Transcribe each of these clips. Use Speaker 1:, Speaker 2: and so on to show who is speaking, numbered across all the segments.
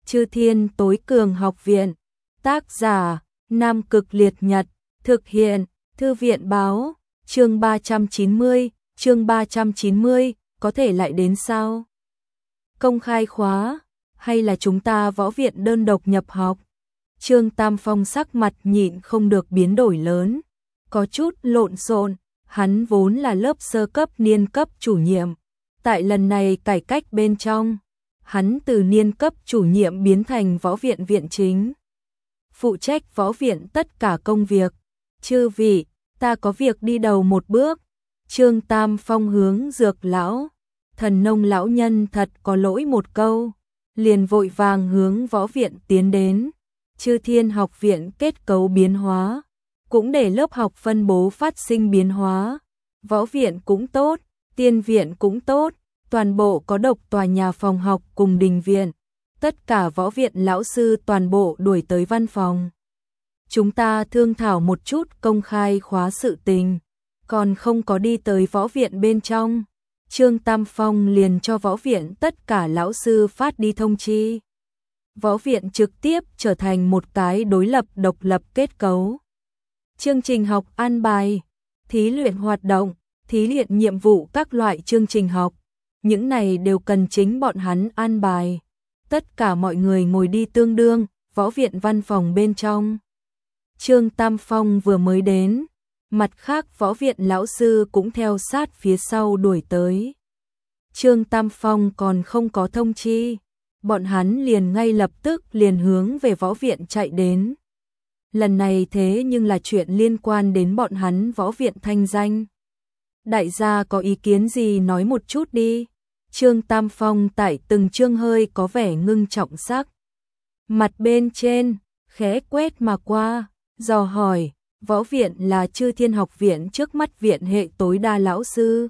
Speaker 1: Chư Thiên Tối Cường Học Viện. Tác giả: Nam Cực Liệt Nhật. Thực hiện: Thư viện báo. Chương 390, có thể lại đến sao? Công khai khóa, hay là chúng ta võ viện đơn độc nhập học? Trương Tam Phong sắc mặt nhịn không được biến đổi lớn, có chút lộn xộn, hắn vốn là lớp sơ cấp niên cấp chủ nhiệm. Tại lần này cải cách bên trong, hắn từ niên cấp chủ nhiệm biến thành võ viện viện chính, phụ trách võ viện tất cả công việc. Chư vị, ta có việc đi đầu một bước. Trương Tam Phong hướng Dược lão, Thần Nông lão nhân thật có lỗi một câu, liền vội vàng hướng võ viện tiến đến. Chư Thiên học viện kết cấu biến hóa, cũng để lớp học phân bố phát sinh biến hóa. Võ viện cũng tốt, tiên viện cũng tốt, toàn bộ có độc tòa nhà phòng học cùng đình viện. Tất cả võ viện lão sư toàn bộ đuổi tới văn phòng. Chúng ta thương thảo một chút công khai khóa sự tình, còn không có đi tới võ viện bên trong. Trương Tam Phong liền cho võ viện tất cả lão sư phát đi thông chi. Võ viện trực tiếp trở thành một cái đối lập độc lập kết cấu. Chương trình học an bài, thí luyện hoạt động, thí luyện nhiệm vụ các loại chương trình học, những này đều cần chính bọn hắn an bài. Tất cả mọi người ngồi đi tương đương, võ viện văn phòng bên trong. Trương Tam Phong vừa mới đến, mặt khác võ viện lão sư cũng theo sát phía sau đuổi tới. Trương Tam Phong còn không có thông chi, bọn hắn liền ngay lập tức liền hướng về võ viện chạy đến. Lần này thế nhưng là chuyện liên quan đến bọn hắn võ viện thanh danh. Đại gia có ý kiến gì nói một chút đi. Trương Tam Phong tại từng chương hơi có vẻ ngưng trọng sắc. Mặt bên trên, khẽ quét mà qua, dò hỏi, võ viện là Chư Thiên học viện trước mắt viện hệ tối đa lão sư.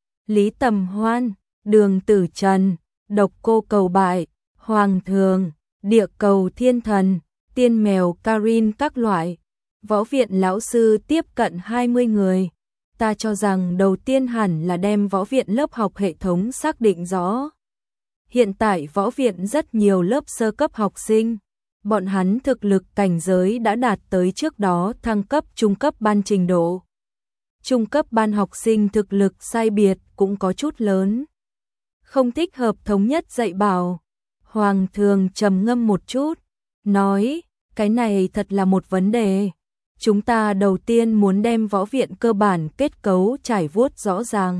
Speaker 1: Lý Tầm Hoan, Đường Tử Trần, Độc Cô Cầu Bại, Hoàng Thường, Địa Cầu Thiên Thần, Tiên Mèo Karin các loại. Võ viện lão sư tiếp cận 20 người. Ta cho rằng đầu tiên hẳn là đem võ viện lớp học hệ thống xác định rõ. Hiện tại võ viện rất nhiều lớp sơ cấp học sinh, bọn hắn thực lực cảnh giới đã đạt tới trước đó thăng cấp trung cấp ban trình độ. Trung cấp ban học sinh thực lực sai biệt cũng có chút lớn, không thích hợp thống nhất dạy bảo. Hoàng Thường trầm ngâm một chút, nói, cái này thật là một vấn đề. Chúng ta đầu tiên muốn đem võ viện cơ bản kết cấu trải vuốt rõ ràng.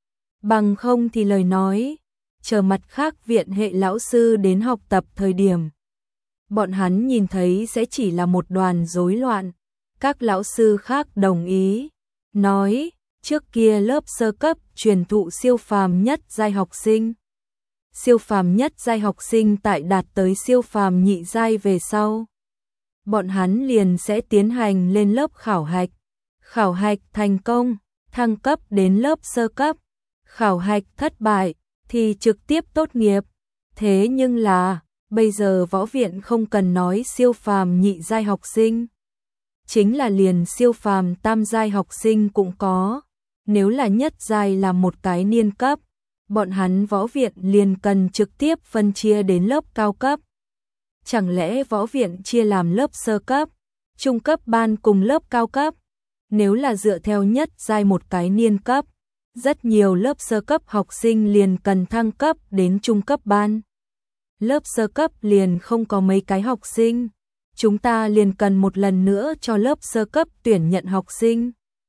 Speaker 1: Bằng không thì lời nói, chờ mặt khác viện hệ lão sư đến học tập thời điểm, bọn hắn nhìn thấy sẽ chỉ là một đoàn rối loạn. Các lão sư khác đồng ý, nói, trước kia lớp sơ cấp truyền thụ siêu phàm nhất giai học sinh. Siêu phàm nhất giai học sinh tại đạt tới siêu phàm nhị giai về sau, bọn hắn liền sẽ tiến hành lên lớp khảo hạch. Khảo hạch thành công, thăng cấp đến lớp sơ cấp. Khảo hạch thất bại thì trực tiếp tốt nghiệp. Thế nhưng là, bây giờ võ viện không cần nói siêu phàm nhị giai học sinh, chính là liền siêu phàm tam giai học sinh cũng có. Nếu là nhất giai là một cái niên cấp, bọn hắn võ viện liền cần trực tiếp phân chia đến lớp cao cấp. Chẳng lẽ võ viện chia làm lớp sơ cấp, trung cấp ban cùng lớp cao cấp? Nếu là dựa theo nhất giai một cái niên cấp, rất nhiều lớp sơ cấp học sinh liền cần thăng cấp đến trung cấp ban. Lớp sơ cấp liền không có mấy cái học sinh, chúng ta liền cần một lần nữa cho lớp sơ cấp tuyển nhận học sinh.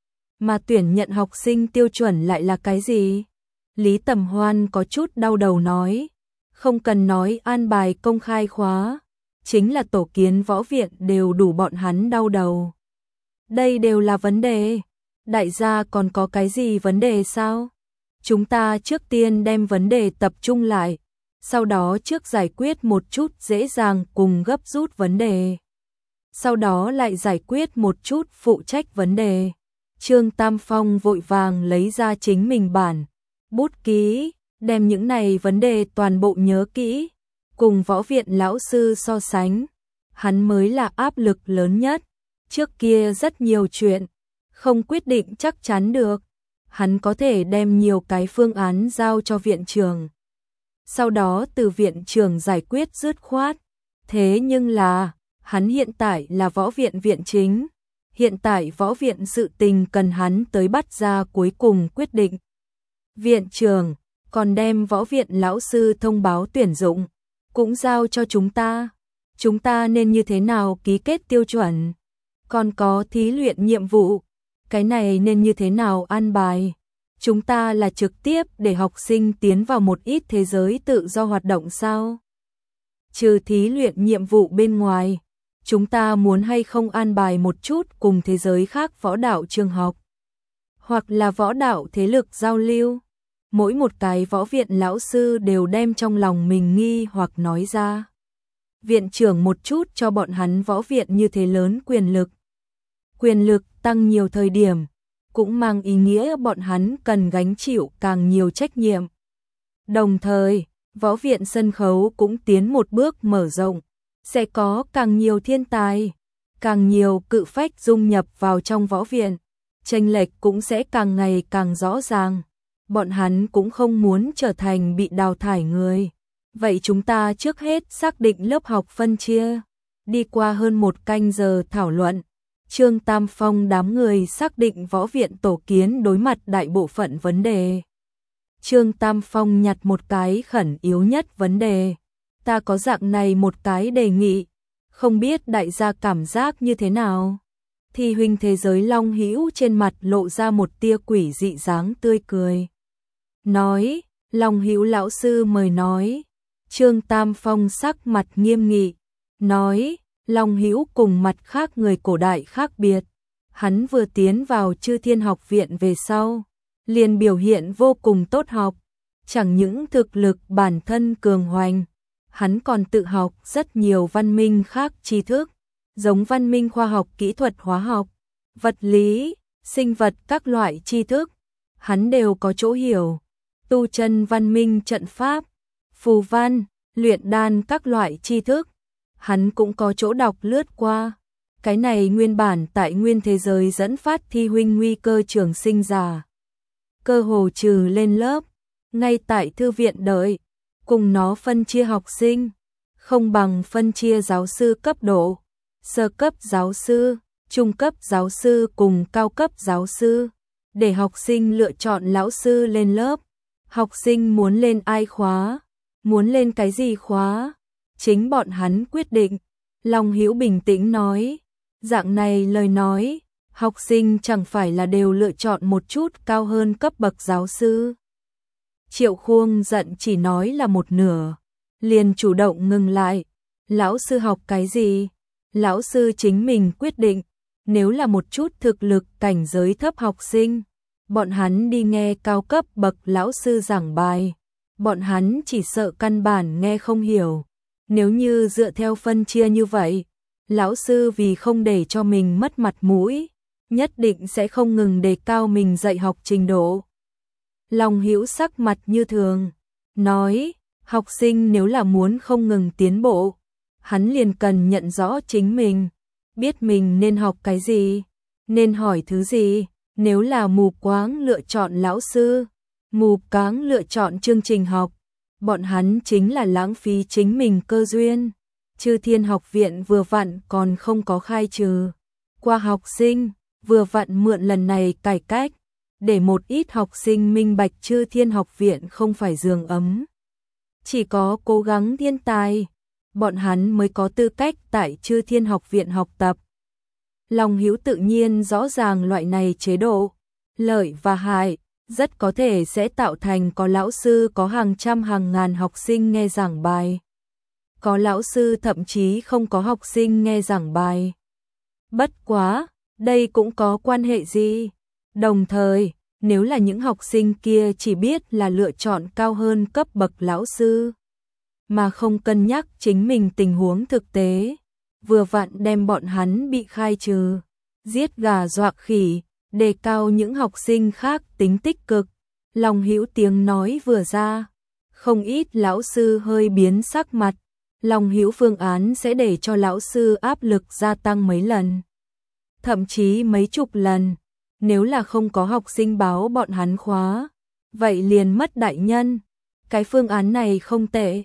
Speaker 1: Mà tuyển nhận học sinh tiêu chuẩn lại là cái gì? Lý Tầm Hoan có chút đau đầu nói, không cần nói an bài công khai khóa, chính là tổ kiến võ viện đều đủ bọn hắn đau đầu. Đây đều là vấn đề. Đại gia còn có cái gì vấn đề sao? Chúng ta trước tiên đem vấn đề tập trung lại, sau đó trước giải quyết một chút dễ dàng cùng gấp rút vấn đề, sau đó lại giải quyết một chút phụ trách vấn đề. Trương Tam Phong vội vàng lấy ra chính mình bản bút ký, đem những này vấn đề toàn bộ nhớ kỹ, cùng võ viện lão sư so sánh, hắn mới là áp lực lớn nhất. Trước kia rất nhiều chuyện không quyết định chắc chắn được, hắn có thể đem nhiều cái phương án giao cho viện trưởng, sau đó từ viện trưởng giải quyết dứt khoát. Thế nhưng là, hắn hiện tại là võ viện viện chính. Hiện tại võ viện sự tình cần hắn tới bắt ra cuối cùng quyết định. Viện trưởng còn đem võ viện lão sư thông báo tuyển dụng, cũng giao cho chúng ta. Chúng ta nên như thế nào ký kết tiêu chuẩn? Còn có thí luyện nhiệm vụ, cái này nên như thế nào an bài? Chúng ta là trực tiếp để học sinh tiến vào một ít thế giới tự do hoạt động sao? Trừ thí luyện nhiệm vụ bên ngoài, chúng ta muốn hay không an bài một chút cùng thế giới khác võ đạo trường học, hoặc là võ đạo thế lực giao lưu. Mỗi một cái võ viện lão sư đều đem trong lòng mình nghi hoặc nói ra. Viện trưởng một chút cho bọn hắn võ viện như thế lớn quyền lực. Quyền lực tăng nhiều thời điểm, cũng mang ý nghĩa bọn hắn cần gánh chịu càng nhiều trách nhiệm. Đồng thời, võ viện sân khấu cũng tiến một bước mở rộng, sẽ có càng nhiều thiên tài, càng nhiều cự phách dung nhập vào trong võ viện, chênh lệch cũng sẽ càng ngày càng rõ ràng. Bọn hắn cũng không muốn trở thành bị đào thải người. Vậy chúng ta trước hết xác định lớp học phân chia. Đi qua hơn 1 canh giờ thảo luận, Trương Tam Phong đám người xác định võ viện tổ kiến đối mặt đại bộ phận vấn đề. Trương Tam Phong nhặt một cái khẩn yếu nhất vấn đề. Ta có dạng này một cái đề nghị, không biết đại gia cảm giác như thế nào? Thi huynh thế giới Long Hữu trên mặt lộ ra một tia quỷ dị dáng tươi cười. Nói, Long Hữu lão sư mời nói. Trương Tam Phong sắc mặt nghiêm nghị, nói, Long Hữu cùng mặt khác người cổ đại khác biệt. Hắn vừa tiến vào Chư Thiên học viện về sau, liền biểu hiện vô cùng tốt học, chẳng những thực lực bản thân cường hoành, hắn còn tự học rất nhiều văn minh khác tri thức, giống văn minh khoa học kỹ thuật hóa học, vật lý, sinh vật các loại tri thức, hắn đều có chỗ hiểu. Tu chân văn minh trận pháp, phù văn, luyện đan các loại tri thức, hắn cũng có chỗ đọc lướt qua. Cái này nguyên bản tại nguyên thế giới dẫn phát thi huynh nguy cơ trường sinh giả. Cơ hồ trừ lên lớp, ngay tại thư viện đợi, cùng nó phân chia học sinh, không bằng phân chia giáo sư cấp độ, sơ cấp giáo sư, trung cấp giáo sư cùng cao cấp giáo sư, để học sinh lựa chọn lão sư lên lớp. Học sinh muốn lên ai khóa, muốn lên cái gì khóa, chính bọn hắn quyết định. Long Hữu bình tĩnh nói, dạng này lời nói, học sinh chẳng phải là đều lựa chọn một chút cao hơn cấp bậc giáo sư. Triệu Khuông giận chỉ nói là một nửa, liền chủ động ngừng lại. Lão sư học cái gì? Lão sư chính mình quyết định, nếu là một chút thực lực cảnh giới thấp học sinh, bọn hắn đi nghe cao cấp bậc lão sư giảng bài, bọn hắn chỉ sợ căn bản nghe không hiểu. Nếu như dựa theo phân chia như vậy, lão sư vì không để cho mình mất mặt mũi, nhất định sẽ không ngừng đề cao mình dạy học trình độ. Long Hữu sắc mặt như thường, nói, học sinh nếu là muốn không ngừng tiến bộ, hắn liền cần nhận rõ chính mình, biết mình nên học cái gì, nên hỏi thứ gì. Nếu là mù quáng lựa chọn lão sư, mù quáng lựa chọn chương trình học, bọn hắn chính là lãng phí chính mình cơ duyên. Chư Thiên học viện vừa vặn còn không có khai trừ qua học sinh, vừa vặn mượn lần này cải cách, để một ít học sinh minh bạch Chư Thiên học viện không phải giường ấm. Chỉ có cố gắng thiên tài, bọn hắn mới có tư cách tại Chư Thiên học viện học tập. Long Hữu tự nhiên rõ ràng loại này chế độ, lợi và hại, rất có thể sẽ tạo thành có lão sư có hàng trăm hàng ngàn học sinh nghe giảng bài. Có lão sư thậm chí không có học sinh nghe giảng bài. Bất quá, đây cũng có quan hệ gì? Đồng thời, nếu là những học sinh kia chỉ biết là lựa chọn cao hơn cấp bậc lão sư, mà không cân nhắc chính mình tình huống thực tế, vừa vặn đem bọn hắn bị khai trừ, giết gà dọa khỉ, đề cao những học sinh khác tính tích cực. Long Hữu tiếng nói vừa ra, không ít lão sư hơi biến sắc mặt. Long Hữu phương án sẽ để cho lão sư áp lực gia tăng mấy lần, thậm chí mấy chục lần. Nếu là không có học sinh báo bọn hắn khóa, vậy liền mất đại nhân. Cái phương án này không tệ,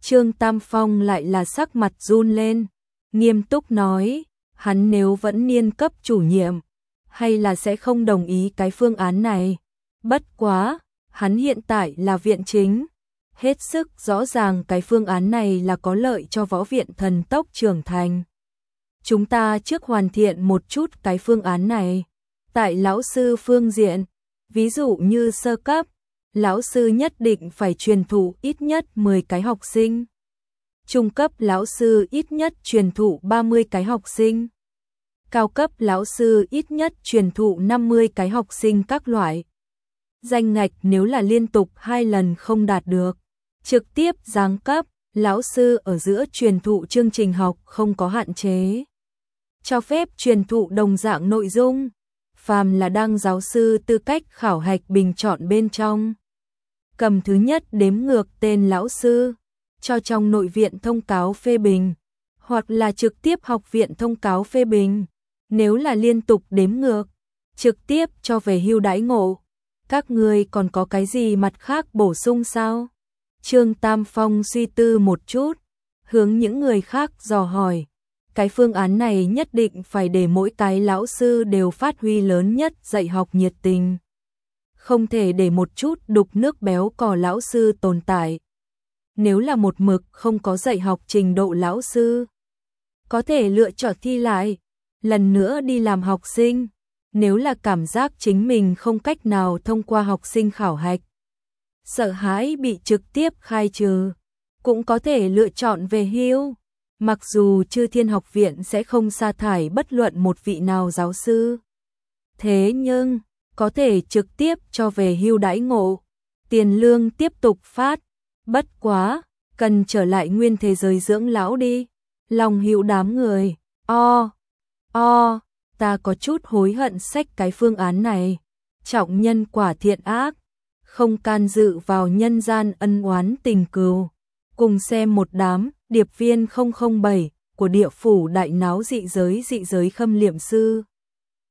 Speaker 1: Trương Tam Phong lại là sắc mặt run lên, nghiêm túc nói, hắn nếu vẫn niên cấp chủ nhiệm, hay là sẽ không đồng ý cái phương án này. Bất quá, hắn hiện tại là viện chính, hết sức rõ ràng cái phương án này là có lợi cho võ viện thần tốc trưởng thành. Chúng ta trước hoàn thiện một chút cái phương án này. Tại lão sư phương diện, ví dụ như sơ cấp, lão sư nhất định phải truyền thụ ít nhất 10 cái học sinh. Trung cấp lão sư ít nhất truyền thụ 30 cái học sinh. Cao cấp lão sư ít nhất truyền thụ 50 cái học sinh các loại. Danh ngạch nếu là liên tục 2 lần không đạt được, trực tiếp giáng cấp, lão sư ở giữa truyền thụ chương trình học không có hạn chế. Cho phép truyền thụ đồng dạng nội dung, phàm là đăng giáo sư tư cách khảo hạch bình chọn bên trong. Cầm thứ nhất đếm ngược tên lão sư, cho trong nội viện thông cáo phê bình, hoặc là trực tiếp học viện thông cáo phê bình. Nếu là liên tục đếm ngược, trực tiếp cho về hưu đãi ngộ. Các người còn có cái gì mặt khác bổ sung sao? Trương Tam Phong suy tư một chút, hướng những người khác dò hỏi. Cái phương án này nhất định phải để mỗi cái lão sư đều phát huy lớn nhất dạy học nhiệt tình. Không thể để một chút đục nước béo cò lão sư tồn tại. Nếu là một mực không có dạy học trình độ lão sư, có thể lựa chọn thi lại, lần nữa đi làm học sinh. Nếu là cảm giác chính mình không cách nào thông qua học sinh khảo hạch, sợ hãi bị trực tiếp khai trừ, cũng có thể lựa chọn về hưu. Mặc dù Chư Thiên Học Viện sẽ không sa thải bất luận một vị nào giáo sư, thế nhưng có thể trực tiếp cho về hưu đãi ngộ, tiền lương tiếp tục phát. Bất quá, cần trở lại nguyên thế giới dưỡng lão đi. Lòng hữu đám người, ta có chút hối hận xách cái phương án này. Trọng nhân quả thiện ác, không can dự vào nhân gian ân oán tình cừu. Cùng xem một đám điệp viên 007 của địa phủ đại náo dị giới khâm liệm sư.